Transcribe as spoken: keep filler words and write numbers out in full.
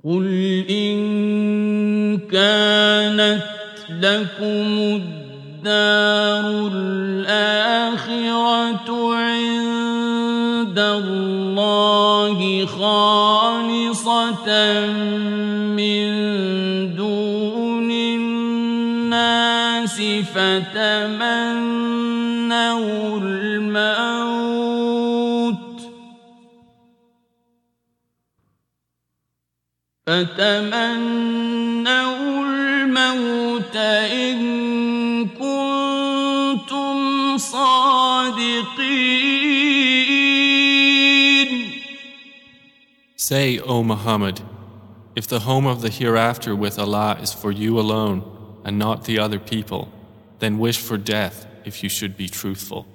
قل إن كانت لكم الدار الآخرة عند الله خالصة من دون الناس فتمنوا الموت فتمنوا الموت إن كنتم صادقين. Say, O Muhammad, if the home of the hereafter with Allah is for you alone and not the other people, then wish for death if you should be truthful.